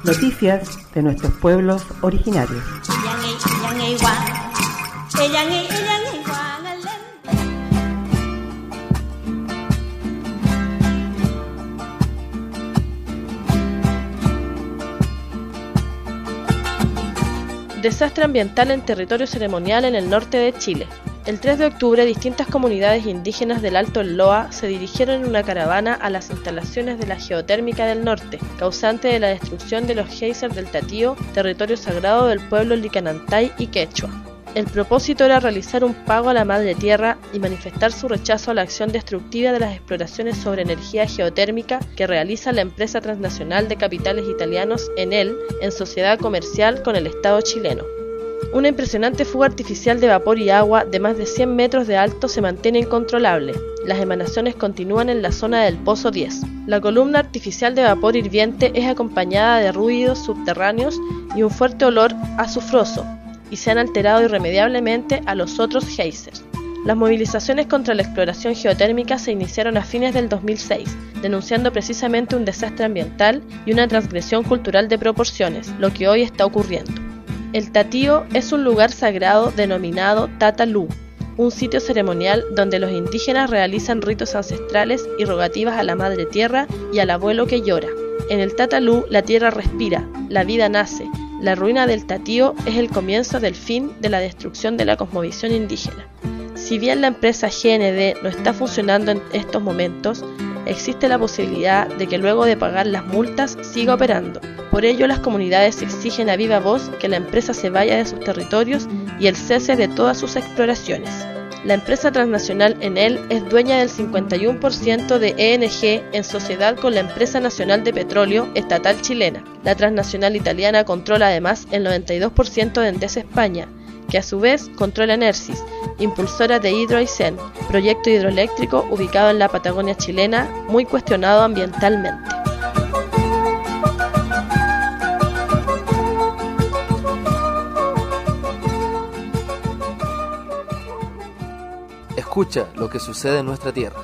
Noticias de nuestros pueblos originarios. Desastre ambiental en territorio ceremonial en el norte de Chile. El 3 de octubre, distintas comunidades indígenas del Alto Loa se dirigieron en una caravana a las instalaciones de la geotérmica del norte, causante de la destrucción de los geysers del Tatío, territorio sagrado del pueblo Licanantay y Quechua. El propósito era realizar un pago a la Madre Tierra y manifestar su rechazo a la acción destructiva de las exploraciones sobre energía geotérmica que realiza la empresa transnacional de capitales italianos Enel en sociedad comercial con el Estado chileno. Una impresionante fuga artificial de vapor y agua de más de 100 metros de alto se mantiene incontrolable. Las emanaciones continúan en la zona del Pozo 10. La columna artificial de vapor hirviente es acompañada de ruidos subterráneos y un fuerte olor azufroso, y se han alterado irremediablemente a los otros geysers. Las movilizaciones contra la exploración geotérmica se iniciaron a fines del 2006, denunciando precisamente un desastre ambiental y una transgresión cultural de proporciones, lo que hoy está ocurriendo. El Tatío es un lugar sagrado denominado Tatalú, un sitio ceremonial donde los indígenas realizan ritos ancestrales y rogativas a la Madre Tierra y al abuelo que llora. En el Tatalú la tierra respira, la vida nace. La ruina del Tatío es el comienzo del fin de la destrucción de la cosmovisión indígena. Si bien la empresa GND no está funcionando en estos momentos, existe la posibilidad de que luego de pagar las multas siga operando. Por ello, las comunidades exigen a viva voz que la empresa se vaya de sus territorios y el cese de todas sus exploraciones. La empresa transnacional Enel es dueña del 51% de ENG en sociedad con la empresa nacional de petróleo estatal chilena. La transnacional italiana controla además el 92% de Endesa España, que a su vez controla Enersys, impulsora de Hidroaicén, proyecto hidroeléctrico ubicado en la Patagonia chilena, muy cuestionado ambientalmente. Escucha lo que sucede en nuestra tierra.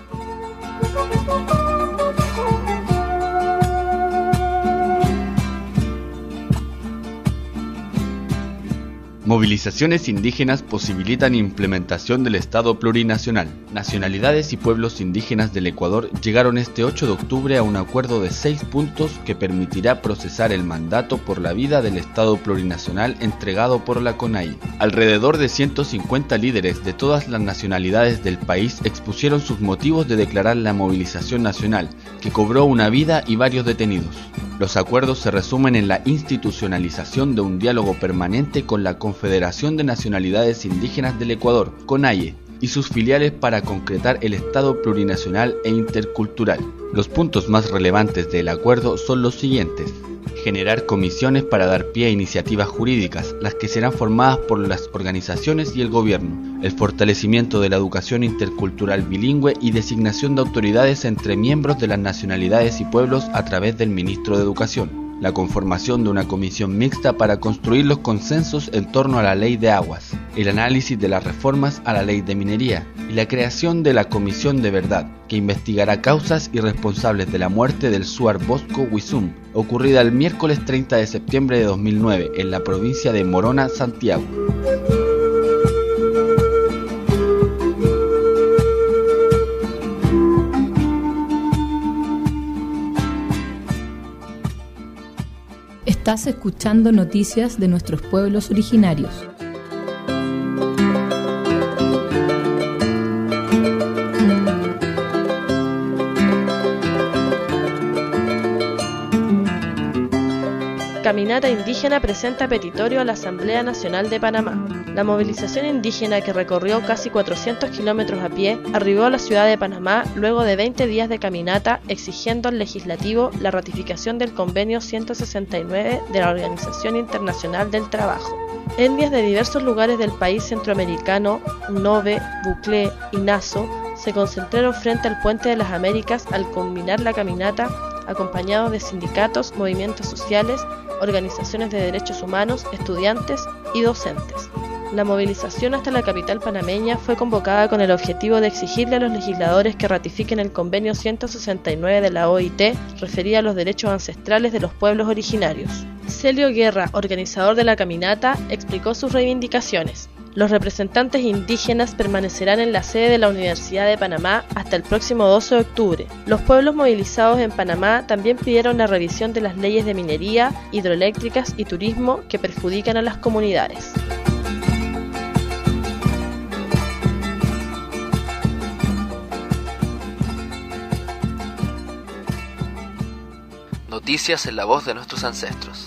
Movilizaciones indígenas posibilitan implementación del Estado plurinacional. Nacionalidades y pueblos indígenas del Ecuador llegaron este 8 de octubre a un acuerdo de 6 puntos que permitirá procesar el mandato por la vida del Estado plurinacional entregado por la CONAIE. Alrededor de 150 líderes de todas las nacionalidades del país expusieron sus motivos de declarar la movilización nacional, que cobró una vida y varios detenidos. Los acuerdos se resumen en la institucionalización de un diálogo permanente con la Confederación de Nacionalidades Indígenas del Ecuador, CONAIE, y sus filiales para concretar el Estado plurinacional e intercultural. Los puntos más relevantes del acuerdo son los siguientes: generar comisiones para dar pie a iniciativas jurídicas, las que serán formadas por las organizaciones y el gobierno, el fortalecimiento de la educación intercultural bilingüe y designación de autoridades entre miembros de las nacionalidades y pueblos a través del ministro de Educación, la conformación de una comisión mixta para construir los consensos en torno a la ley de aguas, el análisis de las reformas a la ley de minería y la creación de la Comisión de Verdad, que investigará causas y responsables de la muerte del Suar Bosco Huizum, ocurrida el miércoles 30 de septiembre de 2009 en la provincia de Morona, Santiago. Estás escuchando noticias de nuestros pueblos originarios. Caminata indígena presenta petitorio a la Asamblea Nacional de Panamá. La movilización indígena, que recorrió casi 400 kilómetros a pie, arribó a la ciudad de Panamá luego de 20 días de caminata exigiendo al legislativo la ratificación del convenio 169 de la Organización Internacional del Trabajo. Etnias de diversos lugares del país centroamericano, Nove, Buclé y Naso, se concentraron frente al Puente de las Américas al culminar la caminata, acompañados de sindicatos, movimientos sociales, organizaciones de derechos humanos, estudiantes y docentes. La movilización hasta la capital panameña fue convocada con el objetivo de exigirle a los legisladores que ratifiquen el convenio 169 de la OIT referido a los derechos ancestrales de los pueblos originarios. Celio Guerra, organizador de la caminata, explicó sus reivindicaciones. Los representantes indígenas permanecerán en la sede de la Universidad de Panamá hasta el próximo 12 de octubre. Los pueblos movilizados en Panamá también pidieron la revisión de las leyes de minería, hidroeléctricas y turismo que perjudican a las comunidades. Noticias en la voz de nuestros ancestros.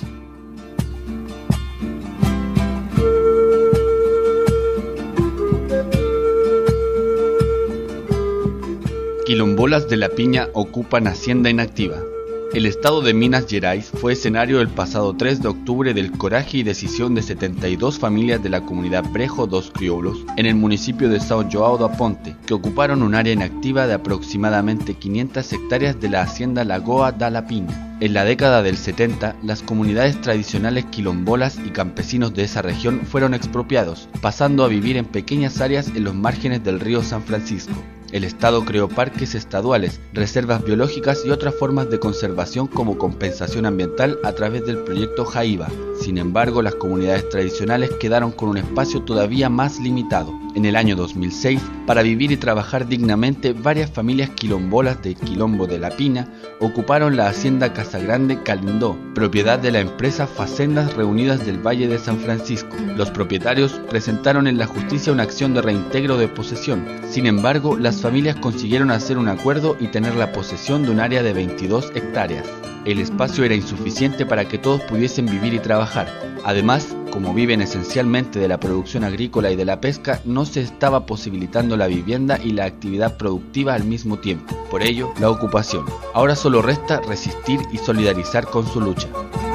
Quilombolas de la Piña ocupan hacienda inactiva. El estado de Minas Gerais fue escenario el pasado 3 de octubre del coraje y decisión de 72 familias de la comunidad Brejo dos Crioulos en el municipio de São João do Aponte, que ocuparon un área inactiva de aproximadamente 500 hectáreas de la hacienda Lagoa da la Piña. En la década del 70, las comunidades tradicionales quilombolas y campesinos de esa región fueron expropiados, pasando a vivir en pequeñas áreas en los márgenes del río San Francisco. El Estado creó parques estaduales, reservas biológicas y otras formas de conservación como compensación ambiental a través del proyecto Jaiba. Sin embargo, las comunidades tradicionales quedaron con un espacio todavía más limitado. En el año 2006, para vivir y trabajar dignamente, varias familias quilombolas del Quilombo de la Pina ocuparon la hacienda Casagrande Calindó, propiedad de la empresa Facendas Reunidas del Valle de San Francisco. Los propietarios presentaron en la justicia una acción de reintegro de posesión. Sin embargo, las familias consiguieron hacer un acuerdo y tener la posesión de un área de 22 hectáreas. El espacio era insuficiente para que todos pudiesen vivir y trabajar. Además, como viven esencialmente de la producción agrícola y de la pesca, no se estaba posibilitando la vivienda y la actividad productiva al mismo tiempo. Por ello, la ocupación. Ahora solo resta resistir y solidarizar con su lucha.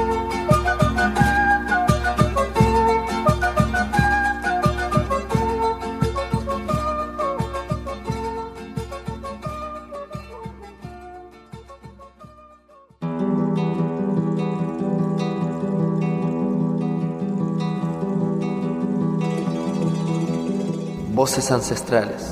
Voces ancestrales.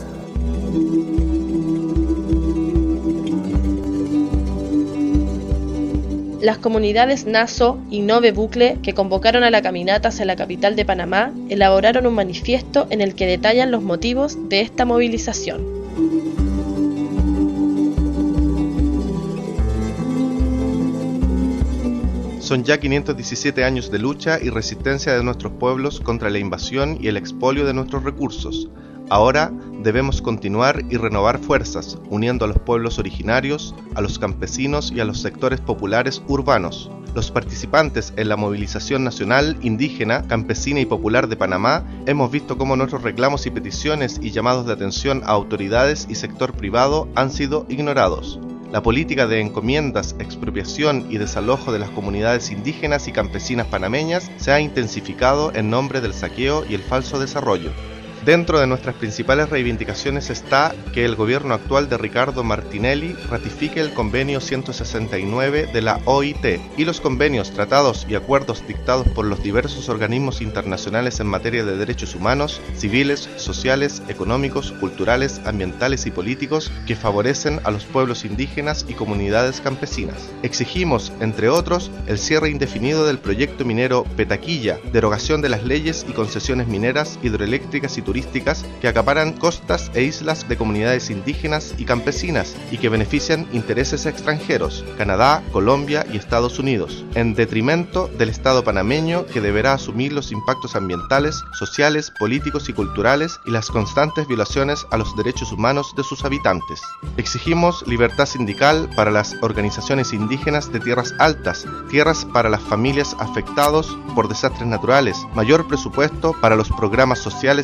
Las comunidades Naso y Nove Bucle, que convocaron a la caminata hacia la capital de Panamá, elaboraron un manifiesto en el que detallan los motivos de esta movilización. Son ya 517 años de lucha y resistencia de nuestros pueblos contra la invasión y el expolio de nuestros recursos. Ahora debemos continuar y renovar fuerzas, uniendo a los pueblos originarios, a los campesinos y a los sectores populares urbanos. Los participantes en la movilización nacional, indígena, campesina y popular de Panamá hemos visto cómo nuestros reclamos y peticiones y llamados de atención a autoridades y sector privado han sido ignorados. La política de encomiendas, expropiación y desalojo de las comunidades indígenas y campesinas panameñas se ha intensificado en nombre del saqueo y el falso desarrollo. Dentro de nuestras principales reivindicaciones está que el gobierno actual de Ricardo Martinelli ratifique el convenio 169 de la OIT y los convenios, tratados y acuerdos dictados por los diversos organismos internacionales en materia de derechos humanos, civiles, sociales, económicos, culturales, ambientales y políticos que favorecen a los pueblos indígenas y comunidades campesinas. Exigimos, entre otros, el cierre indefinido del proyecto minero Petaquilla, derogación de las leyes y concesiones mineras, hidroeléctricas y turísticas que acaparan costas e islas de comunidades indígenas y campesinas y que benefician intereses extranjeros, Canadá, Colombia y Estados Unidos, en detrimento del Estado panameño que deberá asumir los impactos ambientales, sociales, políticos y culturales y las constantes violaciones a los derechos humanos de sus habitantes. Exigimos libertad sindical para las organizaciones indígenas de tierras altas, tierras para las familias afectadas por desastres naturales, mayor presupuesto para los programas sociales de la comarca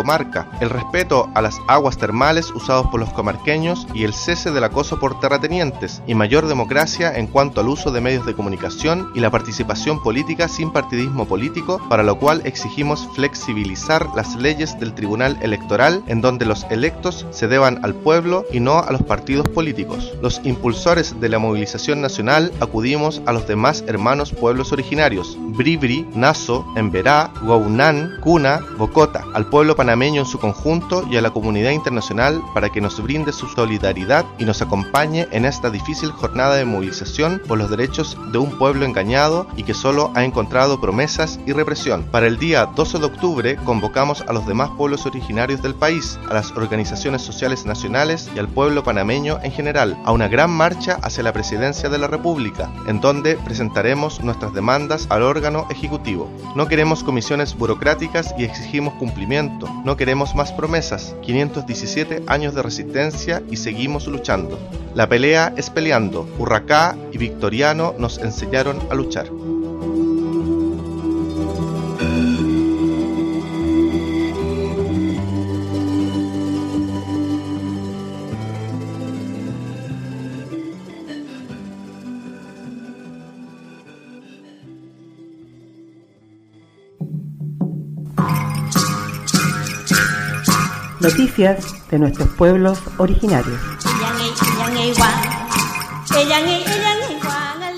comarca, el respeto a las aguas termales usados por los comarqueños y el cese del acoso por terratenientes, y mayor democracia en cuanto al uso de medios de comunicación y la participación política sin partidismo político, para lo cual exigimos flexibilizar las leyes del Tribunal Electoral, en donde los electos se deban al pueblo y no a los partidos políticos. Los impulsores de la movilización nacional acudimos a los demás hermanos pueblos originarios, Bribri, Naso, Emberá, Guaunán, Cuna, Bocota, al pueblo panameño en su conjunto y a la comunidad internacional para que nos brinde su solidaridad y nos acompañe en esta difícil jornada de movilización por los derechos de un pueblo engañado y que solo ha encontrado promesas y represión. Para el día 12 de octubre convocamos a los demás pueblos originarios del país, a las organizaciones sociales nacionales y al pueblo panameño en general, a una gran marcha hacia la presidencia de la República, en donde presentaremos nuestras demandas al órgano ejecutivo. No queremos comisiones burocráticas y exigimos cumplimiento. No queremos más promesas. 517 años de resistencia y seguimos luchando. La pelea es peleando. Urracá y Victoriano nos enseñaron a luchar. Noticias de nuestros pueblos originarios.